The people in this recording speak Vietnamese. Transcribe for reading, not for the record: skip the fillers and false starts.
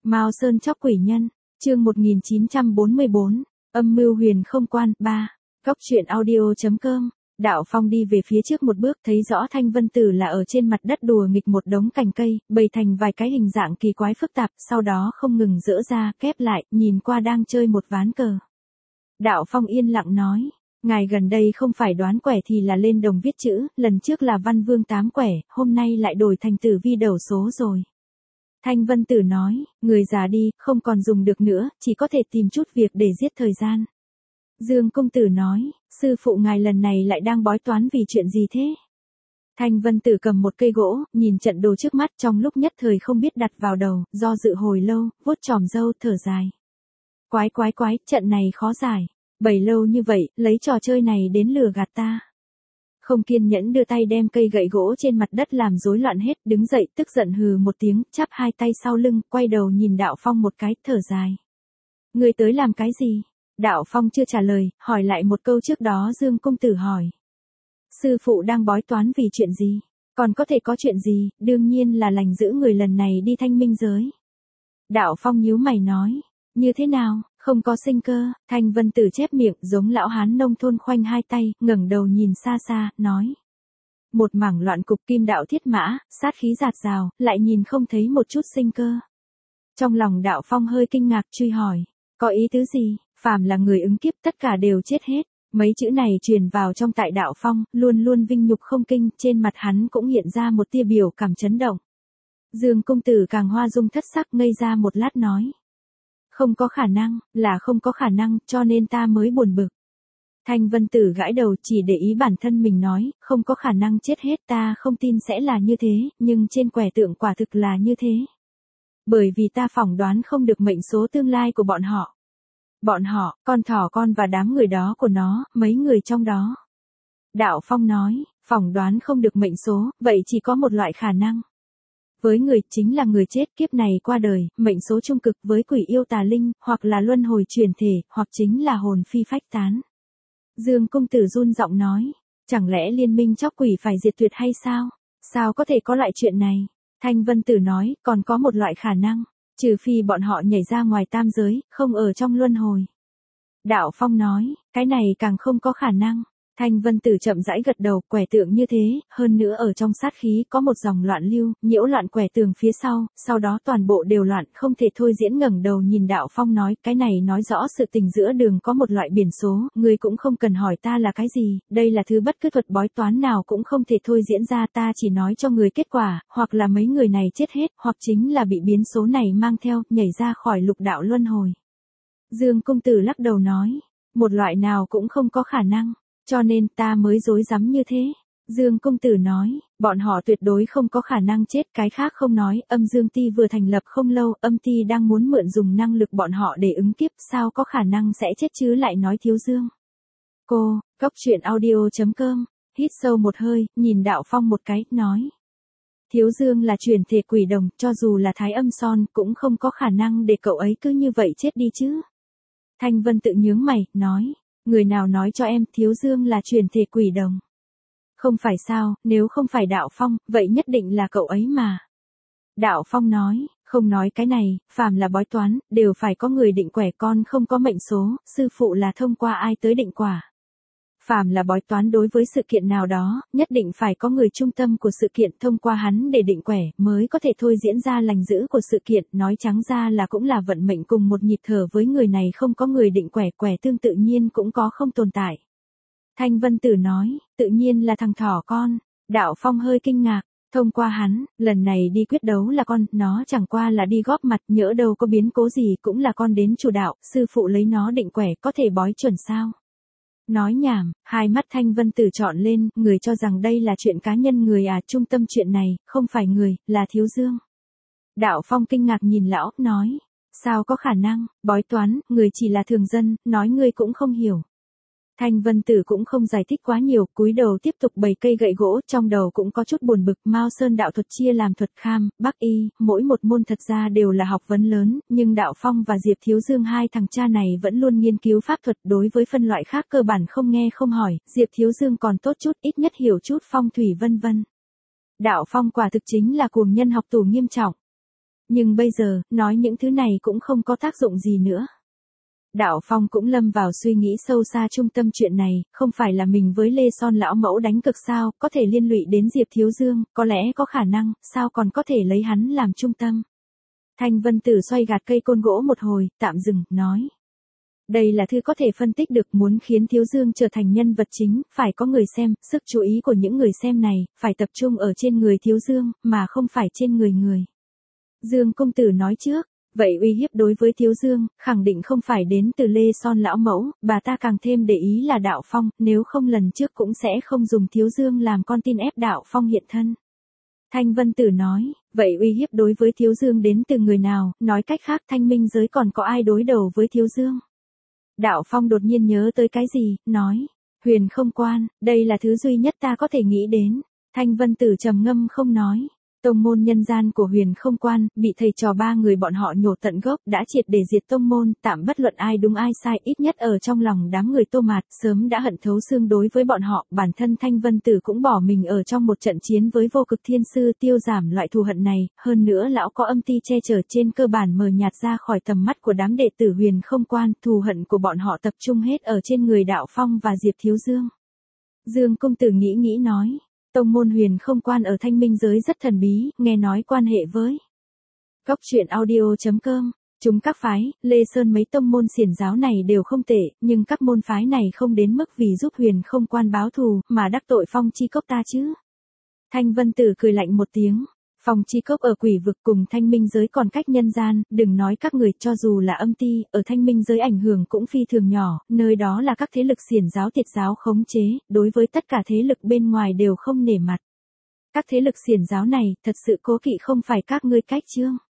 Mao Sơn chóc quỷ nhân, chương 1944, âm mưu huyền không quan, 3, góc truyện audio.com. Đạo Phong đi về phía trước một bước, thấy rõ Thanh Vân Tử là ở trên mặt đất đùa nghịch một đống cành cây, bày thành vài cái hình dạng kỳ quái phức tạp, sau đó không ngừng giở ra, kép lại, nhìn qua đang chơi một ván cờ. Đạo Phong yên lặng nói, ngài gần đây không phải đoán quẻ thì là lên đồng viết chữ, lần trước là Văn Vương 8 quẻ, hôm nay lại đổi thành tử vi đầu số rồi. Thanh Vân Tử nói, người già đi, không còn dùng được nữa, chỉ có thể tìm chút việc để giết thời gian. Dương công tử nói, sư phụ ngài lần này lại đang bói toán vì chuyện gì thế? Thanh Vân Tử cầm một cây gỗ, nhìn trận đồ trước mắt, trong lúc nhất thời không biết đặt vào đầu, do dự hồi lâu, vuốt chòm râu, thở dài. Quái, trận này khó giải. Bày lâu như vậy, lấy trò chơi này đến lừa gạt ta. Không kiên nhẫn đưa tay đem cây gậy gỗ trên mặt đất làm rối loạn hết, đứng dậy tức giận hừ một tiếng, chắp hai tay sau lưng, quay đầu nhìn Đạo Phong một cái, thở dài. Người tới làm cái gì? Đạo Phong chưa trả lời, hỏi lại một câu trước đó Dương công tử hỏi. Sư phụ đang bói toán vì chuyện gì? Còn có thể có chuyện gì, đương nhiên là lành giữ người lần này đi thanh minh giới. Đạo Phong nhíu mày nói, như thế nào, không có sinh cơ? Thanh Vân Tử chép miệng, giống lão hán nông thôn khoanh hai tay, ngẩng đầu nhìn xa xa, nói. Một mảng loạn cục kim đạo thiết mã, sát khí rạt rào, lại nhìn không thấy một chút sinh cơ. Trong lòng Đạo Phong hơi kinh ngạc truy hỏi, có ý tứ gì? Phàm là người ứng kiếp tất cả đều chết hết. Mấy chữ này truyền vào trong tại Đạo Phong, luôn luôn vinh nhục không kinh, trên mặt hắn cũng hiện ra một tia biểu cảm chấn động. Dương công tử càng hoa dung thất sắc, ngây ra một lát nói. Không có khả năng, là không có khả năng, cho nên ta mới buồn bực. Thanh Vân Tử gãi đầu, chỉ để ý bản thân mình nói, không có khả năng chết hết, ta không tin sẽ là như thế, nhưng trên quẻ tượng quả thực là như thế. Bởi vì ta phỏng đoán không được mệnh số tương lai của bọn họ. Bọn họ, con thỏ con và đám người đó của nó, mấy người trong đó. Đạo Phong nói, phỏng đoán không được mệnh số, vậy chỉ có một loại khả năng. Với người, chính là người chết kiếp này qua đời, mệnh số trung cực với quỷ yêu tà linh, hoặc là luân hồi chuyển thể, hoặc chính là hồn phi phách tán. Dương công tử run giọng nói, chẳng lẽ liên minh chóc quỷ phải diệt tuyệt hay sao? Sao có thể có loại chuyện này? Thanh Vân Tử nói, còn có một loại khả năng. Trừ phi bọn họ nhảy ra ngoài tam giới, không ở trong luân hồi. Đạo Phong nói, cái này càng không có khả năng. Thanh Vân Tử chậm rãi gật đầu, quẻ tượng như thế, hơn nữa ở trong sát khí có một dòng loạn lưu, nhiễu loạn quẻ tường phía sau đó toàn bộ đều loạn, không thể thôi diễn. Ngẩng đầu nhìn Đạo Phong nói, cái này nói rõ sự tình giữa đường có một loại biển số, người cũng không cần hỏi ta là cái gì, đây là thứ bất cứ thuật bói toán nào cũng không thể thôi diễn ra, ta chỉ nói cho người kết quả, hoặc là mấy người này chết hết, hoặc chính là bị biến số này mang theo, nhảy ra khỏi lục đạo luân hồi. Dương công tử lắc đầu nói, một loại nào cũng không có khả năng. Cho nên ta mới rối rắm như thế. Dương công tử nói, bọn họ tuyệt đối không có khả năng chết, cái khác không nói, âm dương ti vừa thành lập không lâu, âm ti đang muốn mượn dùng năng lực bọn họ để ứng kiếp, sao có khả năng sẽ chết chứ, lại nói Thiếu Dương. Cô, góc truyện audio.com, hít sâu một hơi, nhìn Đạo Phong một cái, nói. Thiếu Dương là chuyển thể quỷ đồng, cho dù là Thái Âm Son, cũng không có khả năng để cậu ấy cứ như vậy chết đi chứ. Thanh Vân tự nhướng mày, nói. Người nào nói cho em Thiếu Dương là chuyển thể quỷ đồng? Không phải sao, nếu không phải Đạo Phong, vậy nhất định là cậu ấy mà. Đạo Phong nói, không nói cái này, phàm là bói toán, đều phải có người định quẻ, con không có mệnh số, sư phụ là thông qua ai tới định quả. Phàm là bói toán đối với sự kiện nào đó, nhất định phải có người trung tâm của sự kiện thông qua hắn để định quẻ, mới có thể thôi diễn ra lành dữ của sự kiện, nói trắng ra là cũng là vận mệnh cùng một nhịp thở, với người này không có người định quẻ, quẻ tương tự nhiên cũng có không tồn tại. Thanh Vân Tử nói, tự nhiên là thằng thỏ con. Đạo Phong hơi kinh ngạc. Thông qua hắn, lần này đi quyết đấu là con, nó chẳng qua là đi góp mặt, nhỡ đâu có biến cố gì cũng là con đến chủ đạo, sư phụ lấy nó định quẻ, có thể bói chuẩn sao? Nói nhảm, hai mắt Thanh Vân Tử trọn lên, người cho rằng đây là chuyện cá nhân người à, trung tâm chuyện này, không phải người, là Thiếu Dương. Đạo Phong kinh ngạc nhìn lão, nói, sao có khả năng, bói toán, người chỉ là thường dân, nói ngươi cũng không hiểu. Thanh Vân Tử cũng không giải thích quá nhiều, cúi đầu tiếp tục bày cây gậy gỗ, trong đầu cũng có chút buồn bực. Mao Sơn đạo thuật chia làm thuật kham, bắc y, mỗi một môn thật ra đều là học vấn lớn, nhưng Đạo Phong và Diệp Thiếu Dương hai thằng cha này vẫn luôn nghiên cứu pháp thuật, đối với phân loại khác cơ bản không nghe không hỏi, Diệp Thiếu Dương còn tốt chút, ít nhất hiểu chút phong thủy vân vân. Đạo Phong quả thực chính là cuồng nhân học tù nghiêm trọng. Nhưng bây giờ, nói những thứ này cũng không có tác dụng gì nữa. Đạo Phong cũng lâm vào suy nghĩ sâu xa trung tâm chuyện này, không phải là mình với Lê Son lão mẫu đánh cực sao, có thể liên lụy đến Diệp Thiếu Dương, có lẽ có khả năng, sao còn có thể lấy hắn làm trung tâm. Thanh Vân Tử xoay gạt cây côn gỗ một hồi, tạm dừng, nói. Đây là thư có thể phân tích được, muốn khiến Thiếu Dương trở thành nhân vật chính, phải có người xem, sức chú ý của những người xem này, phải tập trung ở trên người Thiếu Dương, mà không phải trên người. Dương công tử nói trước, vậy uy hiếp đối với Thiếu Dương, khẳng định không phải đến từ Lê Son lão mẫu, bà ta càng thêm để ý là Đạo Phong, nếu không lần trước cũng sẽ không dùng Thiếu Dương làm con tin ép Đạo Phong hiện thân. Thanh Vân Tử nói, vậy uy hiếp đối với Thiếu Dương đến từ người nào, nói cách khác Thanh Minh giới còn có ai đối đầu với Thiếu Dương. Đạo Phong đột nhiên nhớ tới cái gì, nói, Huyền Không Quan, đây là thứ duy nhất ta có thể nghĩ đến. Thanh Vân Tử trầm ngâm không nói. Tông môn nhân gian của Huyền Không Quan, bị thầy trò ba người bọn họ nhổ tận gốc, đã triệt để diệt tông môn, tạm bất luận ai đúng ai sai, ít nhất ở trong lòng đám người Tô Mạt, sớm đã hận thấu xương đối với bọn họ, bản thân Thanh Vân Tử cũng bỏ mình ở trong một trận chiến với Vô Cực Thiên Sư tiêu giảm loại thù hận này, hơn nữa lão có âm ti che chở trên cơ bản mờ nhạt ra khỏi tầm mắt của đám đệ tử Huyền Không Quan, thù hận của bọn họ tập trung hết ở trên người Đạo Phong và Diệp Thiếu Dương. Dương công tử nghĩ nói. Tông môn Huyền Không Quan ở Thanh Minh giới rất thần bí, nghe nói quan hệ với Góc truyện audio.com. Chúng các phái, Lê Sơn mấy tông môn xiển giáo này đều không tệ, nhưng các môn phái này không đến mức vì giúp Huyền Không Quan báo thù, mà đắc tội Phong Chi Cốc ta chứ. Thanh Vân Tử cười lạnh một tiếng. Phong Chi Cốc ở quỷ vực cùng Thanh Minh giới còn cách nhân gian, đừng nói các người, cho dù là âm ti, ở Thanh Minh giới ảnh hưởng cũng phi thường nhỏ, nơi đó là các thế lực xiển giáo tiệt giáo khống chế, đối với tất cả thế lực bên ngoài đều không nể mặt. Các thế lực xiển giáo này, thật sự cố kỵ không phải các ngươi cách chương.